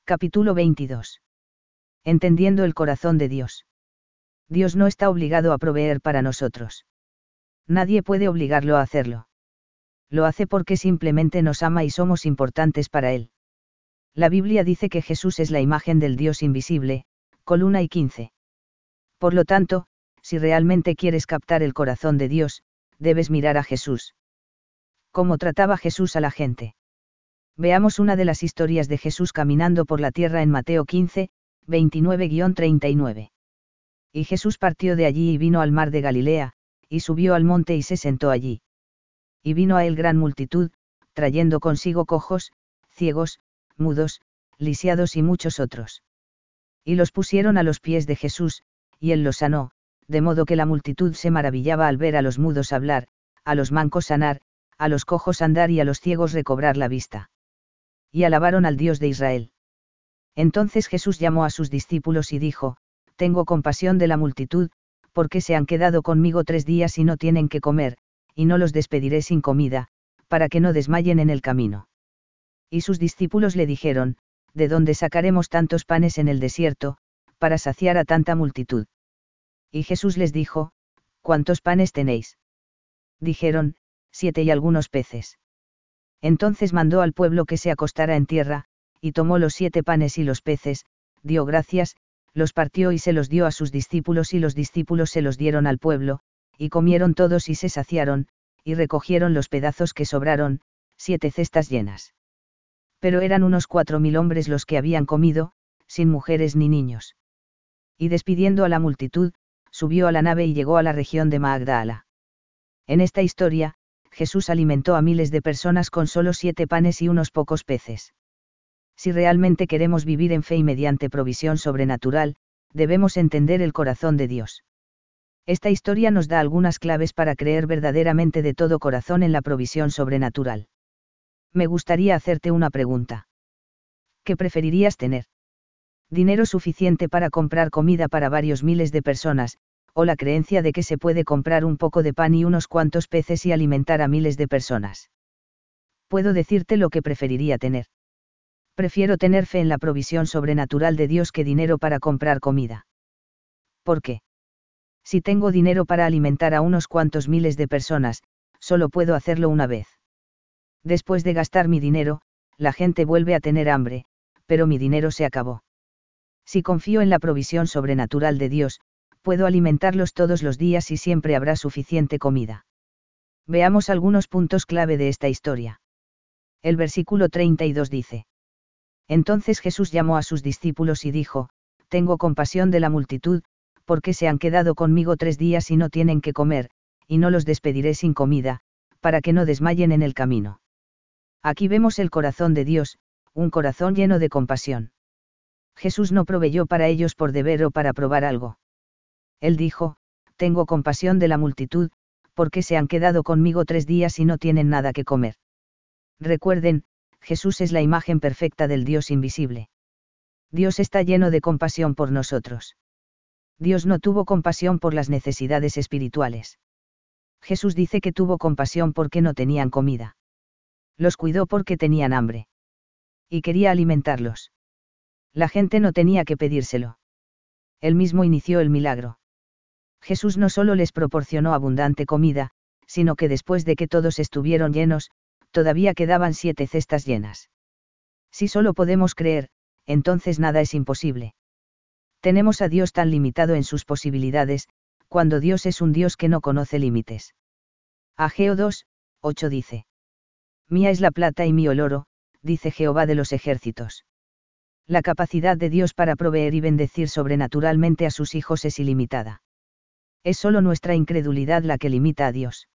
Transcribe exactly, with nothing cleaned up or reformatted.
Capítulo veintidós. Entendiendo el corazón de Dios. Dios no está obligado a proveer para nosotros. Nadie puede obligarlo a hacerlo. Lo hace porque simplemente nos ama y somos importantes para Él. La Biblia dice que Jesús es la imagen del Dios invisible, columna y quince. Por lo tanto, si realmente quieres captar el corazón de Dios, debes mirar a Jesús. ¿Cómo trataba Jesús a la gente? Veamos una de las historias de Jesús caminando por la tierra en Mateo quince, veintinueve a treinta y nueve. Y Jesús partió de allí y vino al mar de Galilea, y subió al monte y se sentó allí. Y vino a él gran multitud, trayendo consigo cojos, ciegos, mudos, lisiados y muchos otros. Y los pusieron a los pies de Jesús, y él los sanó, de modo que la multitud se maravillaba al ver a los mudos hablar, a los mancos sanar, a los cojos andar y a los ciegos recobrar la vista. Y alabaron al Dios de Israel. Entonces Jesús llamó a sus discípulos y dijo: Tengo compasión de la multitud, porque se han quedado conmigo tres días y no tienen que comer, y no los despediré sin comida, para que no desmayen en el camino. Y sus discípulos le dijeron: ¿De dónde sacaremos tantos panes en el desierto, para saciar a tanta multitud? Y Jesús les dijo: ¿Cuántos panes tenéis? Dijeron: Siete y algunos peces. Entonces mandó al pueblo que se acostara en tierra, y tomó los siete panes y los peces, dio gracias, los partió y se los dio a sus discípulos y los discípulos se los dieron al pueblo, y comieron todos y se saciaron, y recogieron los pedazos que sobraron, siete cestas llenas. Pero eran unos cuatro mil hombres los que habían comido, sin mujeres ni niños. Y despidiendo a la multitud, subió a la nave y llegó a la región de Magdala. En esta historia, Jesús alimentó a miles de personas con solo siete panes y unos pocos peces. Si realmente queremos vivir en fe y mediante provisión sobrenatural, debemos entender el corazón de Dios. Esta historia nos da algunas claves para creer verdaderamente de todo corazón en la provisión sobrenatural. Me gustaría hacerte una pregunta. ¿Qué preferirías tener? ¿Dinero suficiente para comprar comida para varios miles de personas, o la creencia de que se puede comprar un poco de pan y unos cuantos peces y alimentar a miles de personas? Puedo decirte lo que preferiría tener. Prefiero tener fe en la provisión sobrenatural de Dios que dinero para comprar comida. ¿Por qué? Si tengo dinero para alimentar a unos cuantos miles de personas, solo puedo hacerlo una vez. Después de gastar mi dinero, la gente vuelve a tener hambre, pero mi dinero se acabó. Si confío en la provisión sobrenatural de Dios, puedo alimentarlos todos los días y siempre habrá suficiente comida. Veamos algunos puntos clave de esta historia. El versículo treinta y dos dice: Entonces Jesús llamó a sus discípulos y dijo: Tengo compasión de la multitud, porque se han quedado conmigo tres días y no tienen que comer, y no los despediré sin comida, para que no desmayen en el camino. Aquí vemos el corazón de Dios, un corazón lleno de compasión. Jesús no proveyó para ellos por deber o para probar algo. Él dijo: Tengo compasión de la multitud, porque se han quedado conmigo tres días y no tienen nada que comer. Recuerden, Jesús es la imagen perfecta del Dios invisible. Dios está lleno de compasión por nosotros. Dios no tuvo compasión por las necesidades espirituales. Jesús dice que tuvo compasión porque no tenían comida. Los cuidó porque tenían hambre. Y quería alimentarlos. La gente no tenía que pedírselo. Él mismo inició el milagro. Jesús no solo les proporcionó abundante comida, sino que después de que todos estuvieron llenos, todavía quedaban siete cestas llenas. Si solo podemos creer, entonces nada es imposible. Tenemos a Dios tan limitado en sus posibilidades, cuando Dios es un Dios que no conoce límites. Ageo dos, ocho dice: Mía es la plata y mío el oro, dice Jehová de los ejércitos. La capacidad de Dios para proveer y bendecir sobrenaturalmente a sus hijos es ilimitada. Es solo nuestra incredulidad la que limita a Dios.